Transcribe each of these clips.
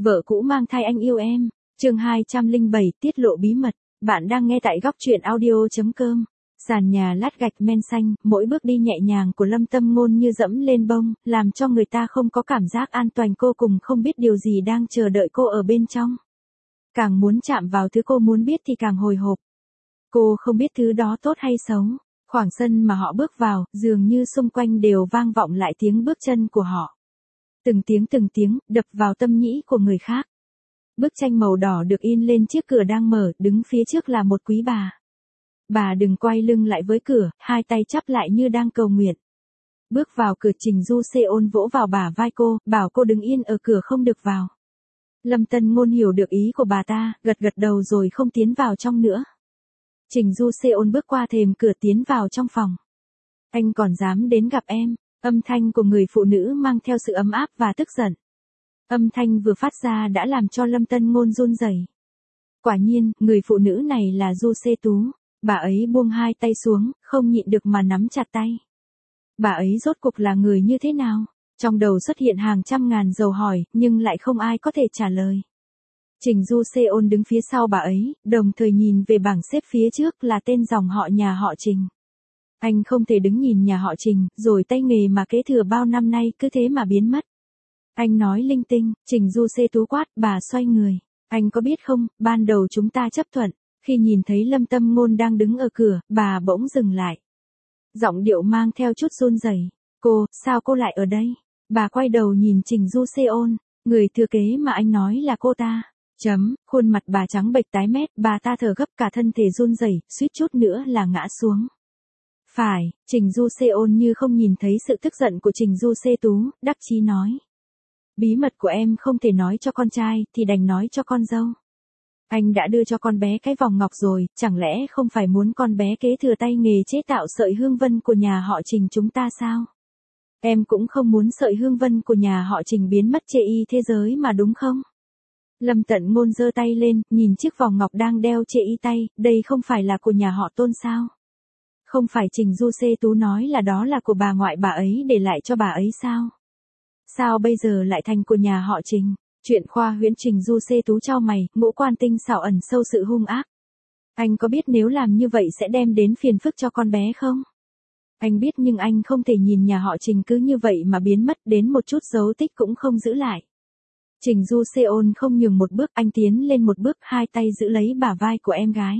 Vợ cũ mang thai anh yêu em. Chương 207 tiết lộ bí mật. Bạn đang nghe tại góc truyện audio.com. Sàn nhà lát gạch men xanh, mỗi bước đi nhẹ nhàng của Lâm Tâm Ngôn như dẫm lên bông, làm cho người ta không có cảm giác an toàn, cô cùng không biết điều gì đang chờ đợi cô ở bên trong. Càng muốn chạm vào thứ cô muốn biết thì càng hồi hộp. Cô không biết thứ đó tốt hay xấu. Khoảng sân mà họ bước vào, dường như xung quanh đều vang vọng lại tiếng bước chân của họ. Từng tiếng, đập vào tâm nhĩ của người khác. Bức tranh màu đỏ được in lên chiếc cửa đang mở, đứng phía trước là một quý bà. Bà đừng quay lưng lại với cửa, hai tay chắp lại như đang cầu nguyện. Bước vào cửa, Trình Du Seon vỗ vào bả vai cô, bảo cô đứng yên ở cửa không được vào. Lâm Tân Ngôn hiểu được ý của bà ta, gật đầu rồi không tiến vào trong nữa. Trình Du Seon bước qua thềm cửa tiến vào trong phòng. Anh còn dám đến gặp em? Âm thanh của người phụ nữ mang theo sự ấm áp và tức giận. Âm thanh vừa phát ra đã làm cho Lâm Tân Ngôn run rẩy. Quả nhiên, người phụ nữ này là Du Se Tú. Bà ấy buông hai tay xuống, không nhịn được mà nắm chặt tay. Bà ấy rốt cuộc là người như thế nào? Trong đầu xuất hiện hàng trăm ngàn dấu hỏi, nhưng lại không ai có thể trả lời. Trình Du Seon đứng phía sau bà ấy, đồng thời nhìn về bảng xếp phía trước là tên dòng họ nhà họ Trình. Anh không thể đứng nhìn nhà họ Trình, rồi tay nghề mà kế thừa bao năm nay cứ thế mà biến mất. Anh nói linh tinh, Trình Du Se Tú quát, bà xoay người. Anh có biết không, ban đầu chúng ta chấp thuận, khi nhìn thấy Lâm Tâm Ngôn đang đứng ở cửa, bà bỗng dừng lại. Giọng điệu mang theo chút run rẩy. Sao cô lại ở đây? Bà quay đầu nhìn Trình Du Seon, người thừa kế mà anh nói là cô ta. Khuôn mặt bà trắng bệch tái mét, bà ta thở gấp, cả thân thể run rẩy, suýt chút nữa là ngã xuống. Phải, Trình Du Seon như không nhìn thấy sự tức giận của Trình Du Se Tú, đắc chí nói. Bí mật của em không thể nói cho con trai, thì đành nói cho con dâu. Anh đã đưa cho con bé cái vòng ngọc rồi, chẳng lẽ không phải muốn con bé kế thừa tay nghề chế tạo sợi hương vân của nhà họ Trình chúng ta sao? Em cũng không muốn sợi hương vân của nhà họ Trình biến mất trên y thế giới mà đúng không? Lâm Tận Ngôn giơ tay lên, nhìn chiếc vòng ngọc đang đeo trên y tay, đây không phải là của nhà họ Tôn sao? Không phải Trình Du Se Tú nói là đó là của bà ngoại bà ấy để lại cho bà ấy sao? Sao bây giờ lại thành của nhà họ Trình? Chuyện khoa huyễn. Trình Du Se Tú chau mày, ngũ quan tinh xảo ẩn sâu sự hung ác. Anh có biết nếu làm như vậy sẽ đem đến phiền phức cho con bé không? Anh biết, nhưng anh không thể nhìn nhà họ Trình cứ như vậy mà biến mất, đến một chút dấu tích cũng không giữ lại. Trình Du Seon không nhường một bước, anh tiến lên một bước, hai tay giữ lấy bả vai của em gái.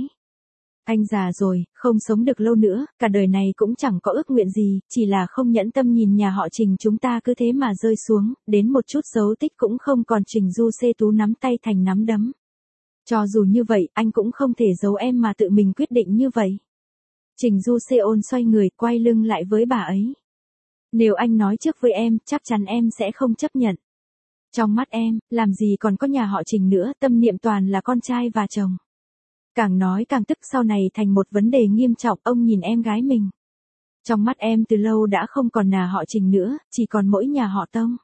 Anh già rồi, không sống được lâu nữa, cả đời này cũng chẳng có ước nguyện gì, chỉ là không nhẫn tâm nhìn nhà họ Trình chúng ta cứ thế mà rơi xuống, đến một chút dấu tích cũng không còn. Trình Du Se Tú nắm tay thành nắm đấm. Cho dù như vậy, anh cũng không thể giấu em mà tự mình quyết định như vậy. Trình Du Seon xoay người, quay lưng lại với bà ấy. Nếu anh nói trước với em, chắc chắn em sẽ không chấp nhận. Trong mắt em, làm gì còn có nhà họ Trình nữa, tâm niệm toàn là con trai và chồng. Càng nói càng tức, sau này thành một vấn đề nghiêm trọng. Ông nhìn em gái mình. Trong mắt em từ lâu đã không còn nhà họ Trình nữa, chỉ còn mỗi nhà họ Tông.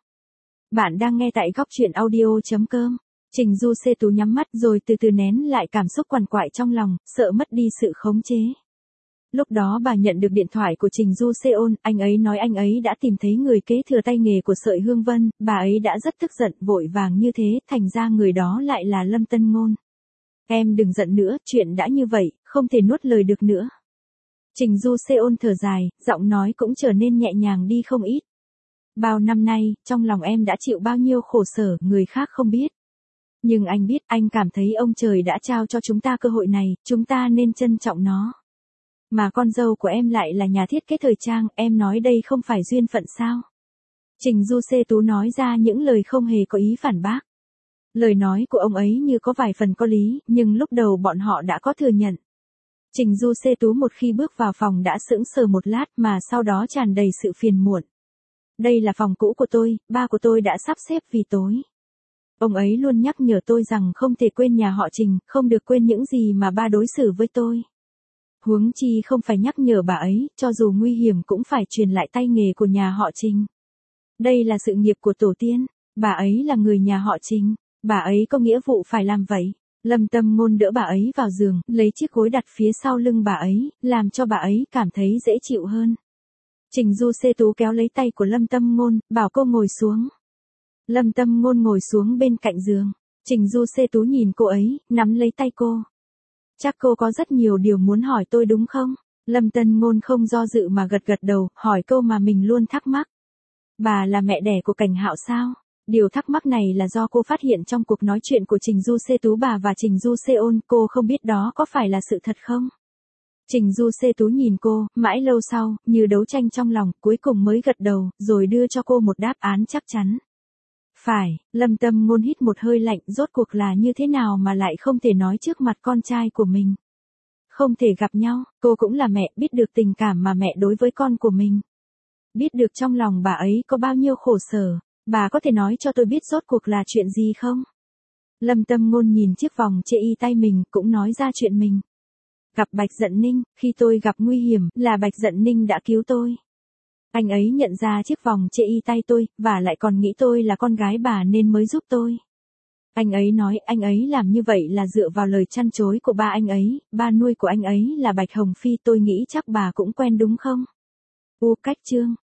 Bạn đang nghe tại góc truyện audio.com. Trình Du Se Tú nhắm mắt rồi từ từ nén lại cảm xúc quằn quại trong lòng, sợ mất đi sự khống chế. Lúc đó bà nhận được điện thoại của Trình Du Seon, anh ấy nói anh ấy đã tìm thấy người kế thừa tay nghề của sợi hương vân, bà ấy đã rất tức giận, vội vàng như thế, thành ra người đó lại là Lâm Tân Ngôn. Em đừng giận nữa, chuyện đã như vậy, không thể nuốt lời được nữa. Trình Du Seon thở dài, giọng nói cũng trở nên nhẹ nhàng đi không ít. Bao năm nay, trong lòng em đã chịu bao nhiêu khổ sở, người khác không biết. Nhưng anh biết, anh cảm thấy ông trời đã trao cho chúng ta cơ hội này, chúng ta nên trân trọng nó. Mà con dâu của em lại là nhà thiết kế thời trang, em nói đây không phải duyên phận sao? Trình Du Se Tú nói ra những lời không hề có ý phản bác. Lời nói của ông ấy như có vài phần có lý, nhưng lúc đầu bọn họ đã có thừa nhận. Trình Du Se Tú một khi bước vào phòng đã sững sờ một lát, mà sau đó tràn đầy sự phiền muộn. Đây là phòng cũ của tôi, ba của tôi đã sắp xếp vì tối. Ông ấy luôn nhắc nhở tôi rằng không thể quên nhà họ Trình, không được quên những gì mà ba đối xử với tôi. Huống chi không phải nhắc nhở bà ấy, cho dù nguy hiểm cũng phải truyền lại tay nghề của nhà họ Trình. Đây là sự nghiệp của tổ tiên, bà ấy là người nhà họ Trình, bà ấy có nghĩa vụ phải làm vậy. Lâm Tâm Ngôn đỡ bà ấy vào giường, lấy chiếc gối đặt phía sau lưng bà ấy, làm cho bà ấy cảm thấy dễ chịu hơn. Trình Du Se Tú kéo lấy tay của Lâm Tâm Ngôn, bảo cô ngồi xuống. Lâm Tâm Ngôn ngồi xuống bên cạnh giường. Trình Du Xê Tú nhìn cô ấy, nắm lấy tay cô. Chắc cô có rất nhiều điều muốn hỏi tôi đúng không? Lâm Tân Ngôn không do dự mà gật gật đầu, hỏi câu mà mình luôn thắc mắc. Bà là mẹ đẻ của Cảnh Hạo sao? Điều thắc mắc này là do cô phát hiện trong cuộc nói chuyện của Trình Du Xê Tú bà và Trình Du Xê Ôn, cô không biết đó có phải là sự thật không? Trình Du Xê Tú nhìn cô, mãi lâu sau, như đấu tranh trong lòng, cuối cùng mới gật đầu, rồi đưa cho cô một đáp án chắc chắn. Phải, Lâm Tâm Ngôn hít một hơi lạnh, rốt cuộc là như thế nào mà lại không thể nói trước mặt con trai của mình. Không thể gặp nhau, cô cũng là mẹ, biết được tình cảm mà mẹ đối với con của mình. Biết được trong lòng bà ấy có bao nhiêu khổ sở, bà có thể nói cho tôi biết rốt cuộc là chuyện gì không? Lâm Tâm Ngôn nhìn chiếc vòng chê y tay mình, cũng nói ra chuyện mình. Gặp Bạch Dận Ninh, khi tôi gặp nguy hiểm, là Bạch Dận Ninh đã cứu tôi. Anh ấy nhận ra chiếc vòng chê y tay tôi, và lại còn nghĩ tôi là con gái bà nên mới giúp tôi. Anh ấy nói anh ấy làm như vậy là dựa vào lời chăn chối của ba anh ấy, ba nuôi của anh ấy là Bạch Hồng Phi, tôi nghĩ chắc bà cũng quen đúng không? Cách Trương,